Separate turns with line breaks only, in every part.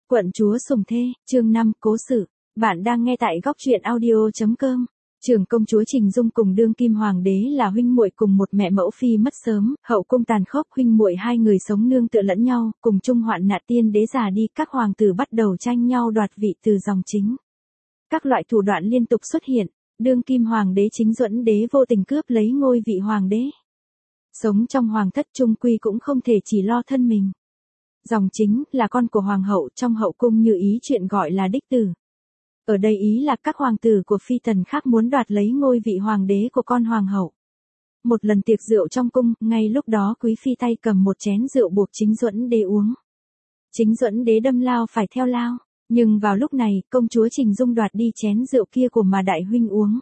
Quận chúa sủng thê, chương 5, cố sự. Bạn đang nghe tại góc truyện audio.com. Trưởng công chúa Trình Dung cùng đương kim hoàng đế là huynh muội cùng một mẹ mẫu phi mất sớm, hậu cung tàn khốc, huynh muội hai người sống nương tựa lẫn nhau, cùng chung hoạn nạn. Tiên đế già đi, các hoàng tử bắt đầu tranh nhau đoạt vị từ dòng chính. Các loại thủ đoạn liên tục xuất hiện, đương kim hoàng đế Chính Duẫn đế vô tình cướp lấy ngôi vị hoàng đế. Sống trong hoàng thất chung quy cũng không thể chỉ lo thân mình. Dòng chính là con của hoàng hậu, trong hậu cung như ý chuyện gọi là đích tử. Ở đây ý là các hoàng tử của phi tần khác muốn đoạt lấy ngôi vị hoàng đế của con hoàng hậu. Một lần tiệc rượu trong cung, ngay lúc đó quý phi tay cầm một chén rượu buộc Chính Duẫn đế uống. Chính Duẫn đế đâm lao phải theo lao, nhưng vào lúc này, công chúa Trình Dung đoạt đi chén rượu kia của mà đại huynh uống.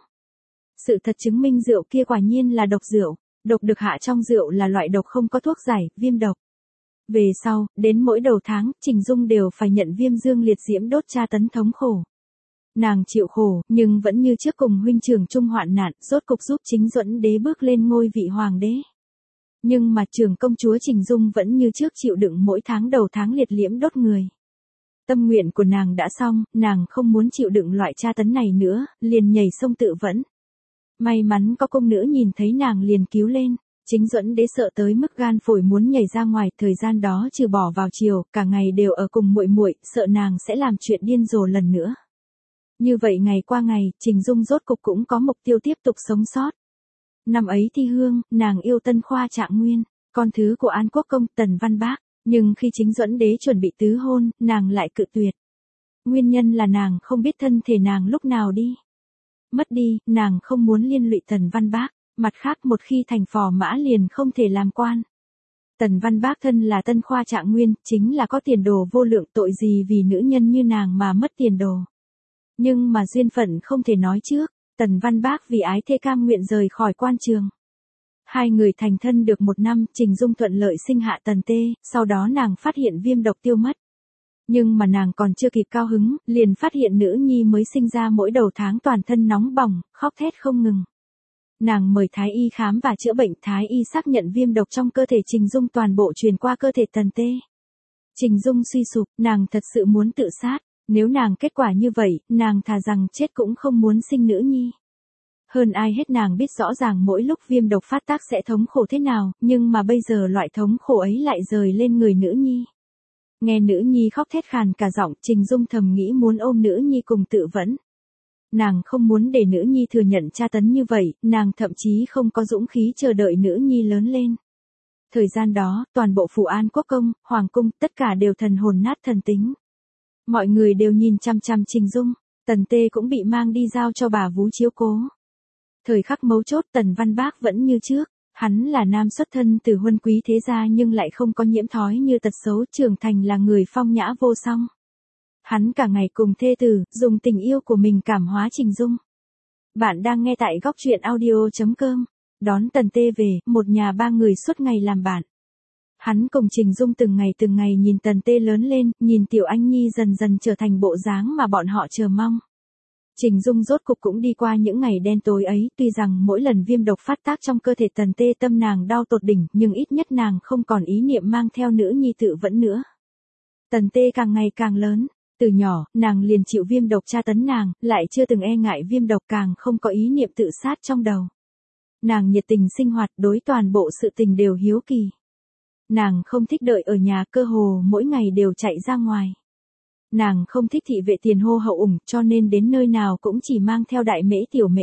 Sự thật chứng minh rượu kia quả nhiên là độc rượu, độc được hạ trong rượu là loại độc không có thuốc giải, viêm độc. Về sau, đến mỗi đầu tháng, Trình Dung đều phải nhận viêm dương liệt diễm đốt tra tấn thống khổ. Nàng chịu khổ, nhưng vẫn như trước cùng huynh trưởng chung hoạn nạn, rốt cục giúp Chính Duẫn đế bước lên ngôi vị hoàng đế. Nhưng mà trưởng công chúa Trình Dung vẫn như trước chịu đựng mỗi tháng đầu tháng liệt liễm đốt người. Tâm nguyện của nàng đã xong, nàng không muốn chịu đựng loại tra tấn này nữa, liền nhảy sông tự vẫn. May mắn có công nữ nhìn thấy nàng liền cứu lên. Chính Duẫn đế sợ tới mức gan phổi muốn nhảy ra ngoài, thời gian đó trừ bỏ vào chiều, cả ngày đều ở cùng muội muội, sợ nàng sẽ làm chuyện điên rồ lần nữa. Như vậy ngày qua ngày, Trình Dung rốt cục cũng có mục tiêu tiếp tục sống sót. Năm ấy thi hương, nàng yêu Tân Khoa Trạng Nguyên, con thứ của An Quốc công Tần Văn Bác, nhưng khi Chính Duẫn đế chuẩn bị tứ hôn, nàng lại cự tuyệt. Nguyên nhân là nàng không biết thân thể nàng lúc nào đi. Mất đi, nàng không muốn liên lụy Tần Văn Bác. Mặt khác một khi thành phò mã liền không thể làm quan. Tần Văn Bác thân là Tân Khoa Trạng Nguyên, chính là có tiền đồ vô lượng, tội gì vì nữ nhân như nàng mà mất tiền đồ. Nhưng mà duyên phận không thể nói trước, Tần Văn Bác vì ái thê cam nguyện rời khỏi quan trường. Hai người thành thân được 1 năm, Trình Dung thuận lợi sinh hạ Tần Tê, sau đó nàng phát hiện viêm độc tiêu mất. Nhưng mà nàng còn chưa kịp cao hứng, liền phát hiện nữ nhi mới sinh ra mỗi đầu tháng toàn thân nóng bỏng, khóc thét không ngừng. Nàng mời Thái y khám và chữa bệnh, Thái y xác nhận viêm độc trong cơ thể Trình Dung toàn bộ truyền qua cơ thể Tần Tê. Trình Dung suy sụp, nàng thật sự muốn tự sát, nếu nàng kết quả như vậy, nàng thà rằng chết cũng không muốn sinh nữ nhi. Hơn ai hết nàng biết rõ ràng mỗi lúc viêm độc phát tác sẽ thống khổ thế nào, nhưng mà bây giờ loại thống khổ ấy lại rời lên người nữ nhi. Nghe nữ nhi khóc thét khàn cả giọng, Trình Dung thầm nghĩ muốn ôm nữ nhi cùng tự vẫn. Nàng không muốn để nữ nhi thừa nhận tra tấn như vậy, nàng thậm chí không có dũng khí chờ đợi nữ nhi lớn lên. Thời gian đó, toàn bộ phủ An Quốc công, hoàng cung, tất cả đều thần hồn nát thần tính. Mọi người đều nhìn chăm chăm Trình Dung, Tần Tê cũng bị mang đi giao cho bà vú chiếu cố. Thời khắc mấu chốt, Tần Văn Bác vẫn như trước, hắn là nam xuất thân từ huân quý thế gia nhưng lại không có nhiễm thói như tật xấu, trưởng thành là người phong nhã vô song. Hắn cả ngày cùng thê tử, dùng tình yêu của mình cảm hóa Trình Dung. Bạn đang nghe tại góc truyện audio.com. Đón Tần Tê về, một nhà 3 người suốt ngày làm bạn. Hắn cùng Trình Dung từng ngày nhìn Tần Tê lớn lên, nhìn Tiểu Anh Nhi dần dần trở thành bộ dáng mà bọn họ chờ mong. Trình Dung rốt cục cũng đi qua những ngày đen tối ấy, tuy rằng mỗi lần viêm độc phát tác trong cơ thể Tần Tê tâm nàng đau tột đỉnh, nhưng ít nhất nàng không còn ý niệm mang theo nữ nhi tự vẫn nữa. Tần Tê càng ngày càng lớn. Từ nhỏ, nàng liền chịu viêm độc tra tấn, nàng lại chưa từng e ngại viêm độc, càng không có ý niệm tự sát trong đầu. Nàng nhiệt tình sinh hoạt, đối toàn bộ sự tình đều hiếu kỳ. Nàng không thích đợi ở nhà, cơ hồ mỗi ngày đều chạy ra ngoài. Nàng không thích thị vệ tiền hô hậu ủng, cho nên đến nơi nào cũng chỉ mang theo đại mễ tiểu mễ.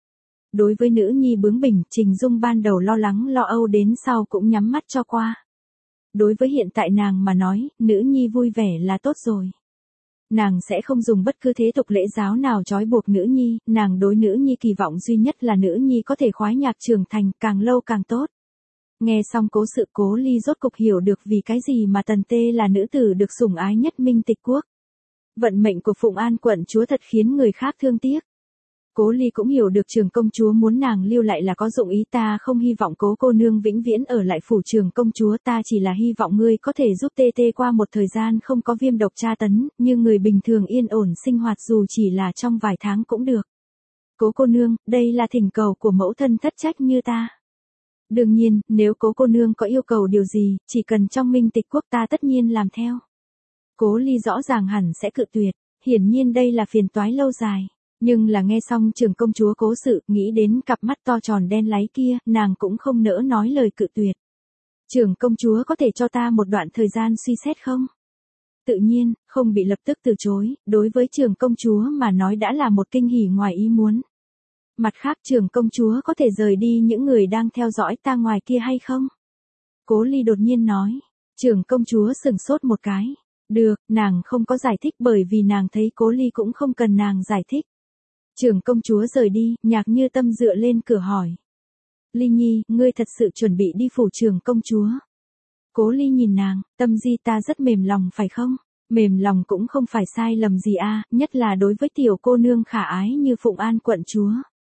Đối với nữ nhi bướng bỉnh, Trình Dung ban đầu lo lắng lo âu, đến sau cũng nhắm mắt cho qua. Đối với hiện tại nàng mà nói, nữ nhi vui vẻ là tốt rồi. Nàng sẽ không dùng bất cứ thế tục lễ giáo nào trói buộc nữ nhi, nàng đối nữ nhi kỳ vọng duy nhất là nữ nhi có thể khoái nhạc trưởng thành, càng lâu càng tốt. Nghe xong cố sự, Cố Ly rốt cục hiểu được vì cái gì mà Tần Tê là nữ tử được sủng ái nhất Minh Tịch quốc. Vận mệnh của Phụng An quận chúa thật khiến người khác thương tiếc. Cố Ly cũng hiểu được trưởng công chúa muốn nàng lưu lại là có dụng ý, ta không hy vọng Cố cô nương vĩnh viễn ở lại phủ trưởng công chúa, ta chỉ là hy vọng ngươi có thể giúp Tê Tê qua một thời gian không có viêm độc tra tấn, như người bình thường yên ổn sinh hoạt dù chỉ là trong vài tháng cũng được. Cố cô nương, đây là thỉnh cầu của mẫu thân thất trách như ta. Đương nhiên, nếu Cố cô nương có yêu cầu điều gì, chỉ cần trong Minh Tịch quốc ta tất nhiên làm theo. Cố Ly rõ ràng hẳn sẽ cự tuyệt, hiển nhiên đây là phiền toái lâu dài. Nhưng là nghe xong trưởng công chúa cố sự, nghĩ đến cặp mắt to tròn đen láy kia, nàng cũng không nỡ nói lời cự tuyệt. Trưởng công chúa có thể cho ta một đoạn thời gian suy xét không? Tự nhiên, không bị lập tức từ chối, đối với trưởng công chúa mà nói đã là một kinh hỉ ngoài ý muốn. Mặt khác trưởng công chúa có thể rời đi những người đang theo dõi ta ngoài kia hay không? Cố Ly đột nhiên nói. Trưởng công chúa sửng sốt một cái. Được, nàng không có giải thích bởi vì nàng thấy Cố Ly cũng không cần nàng giải thích. Trưởng công chúa rời đi, Nhạc Như Tâm dựa lên cửa hỏi. Ly Nhi, ngươi thật sự chuẩn bị đi phủ trưởng công chúa? Cố Ly nhìn nàng, Tâm Di ta rất mềm lòng phải không? Mềm lòng cũng không phải sai lầm gì a, nhất là đối với tiểu cô nương khả ái như Phụng An quận chúa.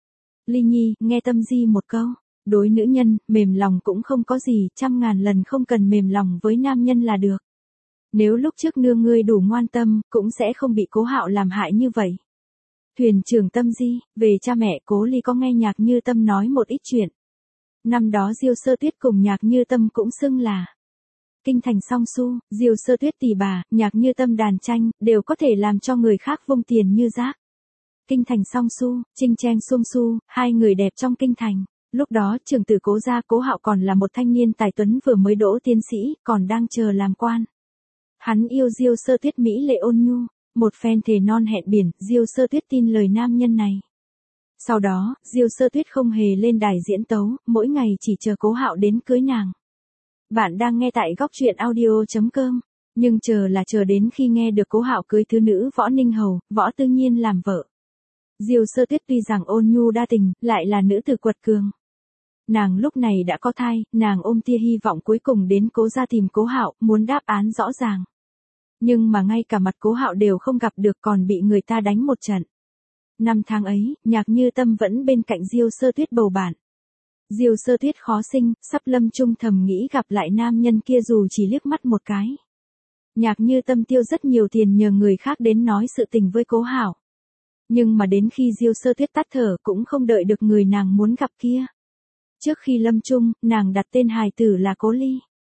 Ly Nhi, nghe Tâm Di một câu. Đối nữ nhân, mềm lòng cũng không có gì, 100.000 lần không cần mềm lòng với nam nhân là được. Nếu lúc trước nương ngươi đủ ngoan tâm, cũng sẽ không bị Cố Hạo làm hại như vậy. Thuyền trưởng Tâm Di, về cha mẹ Cố Ly có nghe Nhạc Như Tâm nói một ít chuyện. Năm đó Diêu Sơ Tuyết cùng Nhạc Như Tâm cũng xưng là kinh thành song su, Diêu Sơ Tuyết tỷ bà, Nhạc Như Tâm đàn tranh, đều có thể làm cho người khác vung tiền như rác. Kinh thành song su, Trinh Chen Sung Su, hai người đẹp trong kinh thành. Lúc đó trưởng tử Cố gia Cố Hạo còn là một thanh niên tài tuấn vừa mới đỗ tiến sĩ, còn đang chờ làm quan. Hắn yêu Diêu Sơ Tuyết mỹ lệ ôn nhu, một phen thề non hẹn biển, Diêu Sơ Tuyết tin lời nam nhân này. Sau đó, Diêu Sơ Tuyết không hề lên đài diễn tấu, mỗi ngày chỉ chờ Cố Hạo đến cưới nàng. Bạn đang nghe tại góc truyện audio.com, nhưng chờ đến khi nghe được Cố Hạo cưới thứ nữ Võ Ninh Hầu, Võ Tư Nhiên làm vợ. Diêu Sơ Tuyết tuy rằng ôn nhu đa tình, lại là nữ tử quật cường. Nàng lúc này đã có thai, nàng ôm tia hy vọng cuối cùng đến Cố gia tìm Cố Hạo, muốn đáp án rõ ràng. Nhưng mà ngay cả mặt Cố Hạo đều không gặp được, còn bị người ta đánh một trận. Năm tháng ấy, Nhạc Như Tâm vẫn bên cạnh Diêu Sơ Tuyết bầu bạn. Diêu Sơ Tuyết khó sinh, sắp lâm chung thầm nghĩ gặp lại nam nhân kia dù chỉ liếc mắt một cái. Nhạc Như Tâm tiêu rất nhiều tiền nhờ người khác đến nói sự tình với Cố Hạo. Nhưng mà đến khi Diêu Sơ Tuyết tắt thở cũng không đợi được người nàng muốn gặp kia. Trước khi lâm chung, nàng đặt tên hài tử là Cố Ly.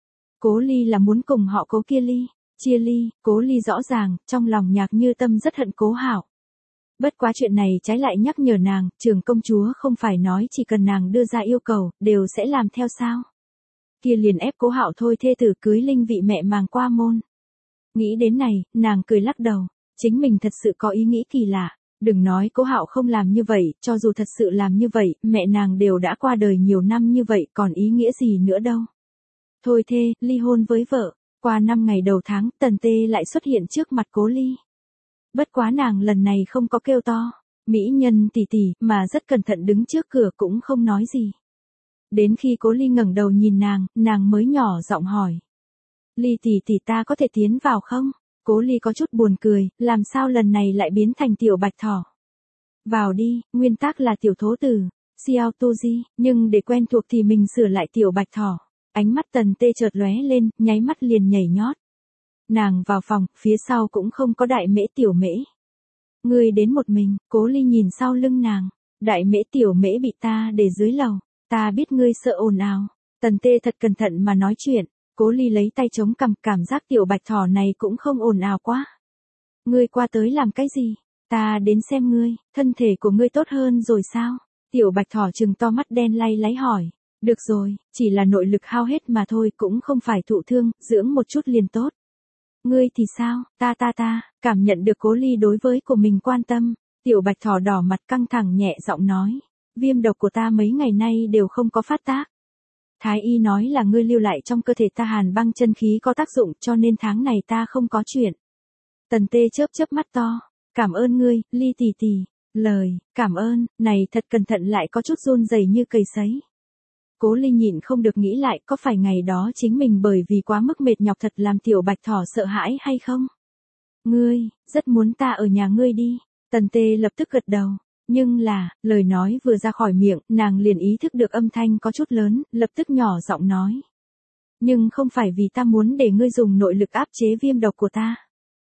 Cố Ly là muốn cùng họ Cố kia ly, chia ly, Cố Ly rõ ràng, trong lòng Nhạc Như Tâm rất hận Cố Hạo. Bất quá chuyện này trái lại nhắc nhở nàng, trưởng công chúa không phải nói chỉ cần nàng đưa ra yêu cầu, đều sẽ làm theo sao. Kia liền ép Cố Hạo thôi thê tử cưới linh vị mẹ màng qua môn. Nghĩ đến này, nàng cười lắc đầu, chính mình thật sự có ý nghĩ kỳ lạ. Đừng nói Cố Hạo không làm như vậy, cho dù thật sự làm như vậy, mẹ nàng đều đã qua đời nhiều năm như vậy, còn ý nghĩa gì nữa đâu. Thôi thê, ly hôn với vợ, qua 5 ngày đầu tháng, Tần Tê lại xuất hiện trước mặt Cố Ly. Bất quá nàng lần này không có kêu to, mỹ nhân tỷ tỷ, mà rất cẩn thận đứng trước cửa cũng không nói gì. Đến khi Cố Ly ngẩng đầu nhìn nàng mới nhỏ giọng hỏi. Ly tỷ tỷ ta có thể tiến vào không? Cố Ly có chút buồn cười, làm sao lần này lại biến thành tiểu bạch thỏ. Vào đi, nguyên tắc là tiểu thố tử, Xiao Tu Di, nhưng để quen thuộc thì mình sửa lại tiểu bạch thỏ. Ánh mắt Tần Tê chợt lóe lên, nháy mắt liền nhảy nhót. Nàng vào phòng, phía sau cũng không có Đại Mễ Tiểu Mễ. Ngươi đến một mình, Cố Ly nhìn sau lưng nàng. Đại Mễ Tiểu Mễ bị ta để dưới lầu, ta biết ngươi sợ ồn ào. Tần Tê thật cẩn thận mà nói chuyện. Cố Ly lấy tay chống cằm, cảm giác tiểu bạch thỏ này cũng không ồn ào quá. Ngươi qua tới làm cái gì? Ta đến xem ngươi, thân thể của ngươi tốt hơn rồi sao? Tiểu bạch thỏ trừng to mắt đen lay láy hỏi. Được rồi, chỉ là nội lực hao hết mà thôi, cũng không phải thụ thương, dưỡng một chút liền tốt. Ngươi thì sao? Ta, cảm nhận được Cố Ly đối với của mình quan tâm. Tiểu bạch thỏ đỏ mặt căng thẳng nhẹ giọng nói. Viêm độc của ta mấy ngày nay đều không có phát tác. Thái y nói là ngươi lưu lại trong cơ thể ta hàn băng chân khí có tác dụng, cho nên tháng này ta không có chuyện. Tần Tê chớp mắt to. Cảm ơn ngươi, Ly tỷ tỷ. Lời, cảm ơn, này thật cẩn thận lại có chút run rẩy như cầy sấy. Cố Ly nhịn không được nghĩ lại có phải ngày đó chính mình bởi vì quá mức mệt nhọc thật làm tiểu bạch thỏ sợ hãi hay không? Ngươi, rất muốn ta ở nhà ngươi đi. Tần Tê lập tức gật đầu. Nhưng là, lời nói vừa ra khỏi miệng, nàng liền ý thức được âm thanh có chút lớn, lập tức nhỏ giọng nói. Nhưng không phải vì ta muốn để ngươi dùng nội lực áp chế viêm độc của ta.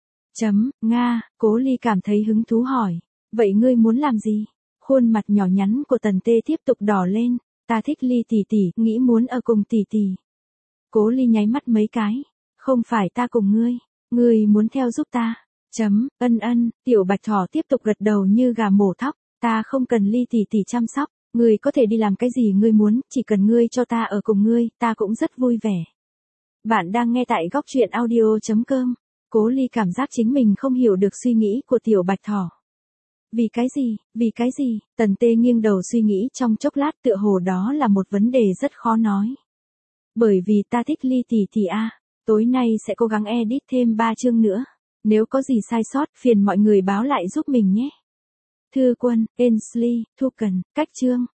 Nga, Cố Ly cảm thấy hứng thú hỏi. Vậy ngươi muốn làm gì? Khuôn mặt nhỏ nhắn của Tần Tê tiếp tục đỏ lên. Ta thích Ly tỷ tỷ, nghĩ muốn ở cùng tỷ tỷ. Cố Ly nháy mắt mấy cái. Không phải ta cùng ngươi. Ngươi muốn theo giúp ta? Tiểu bạch thỏ tiếp tục gật đầu như gà mổ thóc. Ta không cần Ly tỷ tỷ chăm sóc. Ngươi có thể đi làm cái gì ngươi muốn, chỉ cần ngươi cho ta ở cùng ngươi, ta cũng rất vui vẻ. Bạn đang nghe tại góc truyện audio.com. Cố Ly cảm giác chính mình không hiểu được suy nghĩ của tiểu bạch thỏ. Vì cái gì, Tần Tê nghiêng đầu suy nghĩ trong chốc lát, tựa hồ đó là một vấn đề rất khó nói. Bởi vì ta thích Ly tỷ tỷ a. Tối nay sẽ cố gắng edit thêm 3 chương nữa. Nếu có gì sai sót, phiền mọi người báo lại giúp mình nhé. Thư Quân, Ainsley, Thu Cần, cách chương.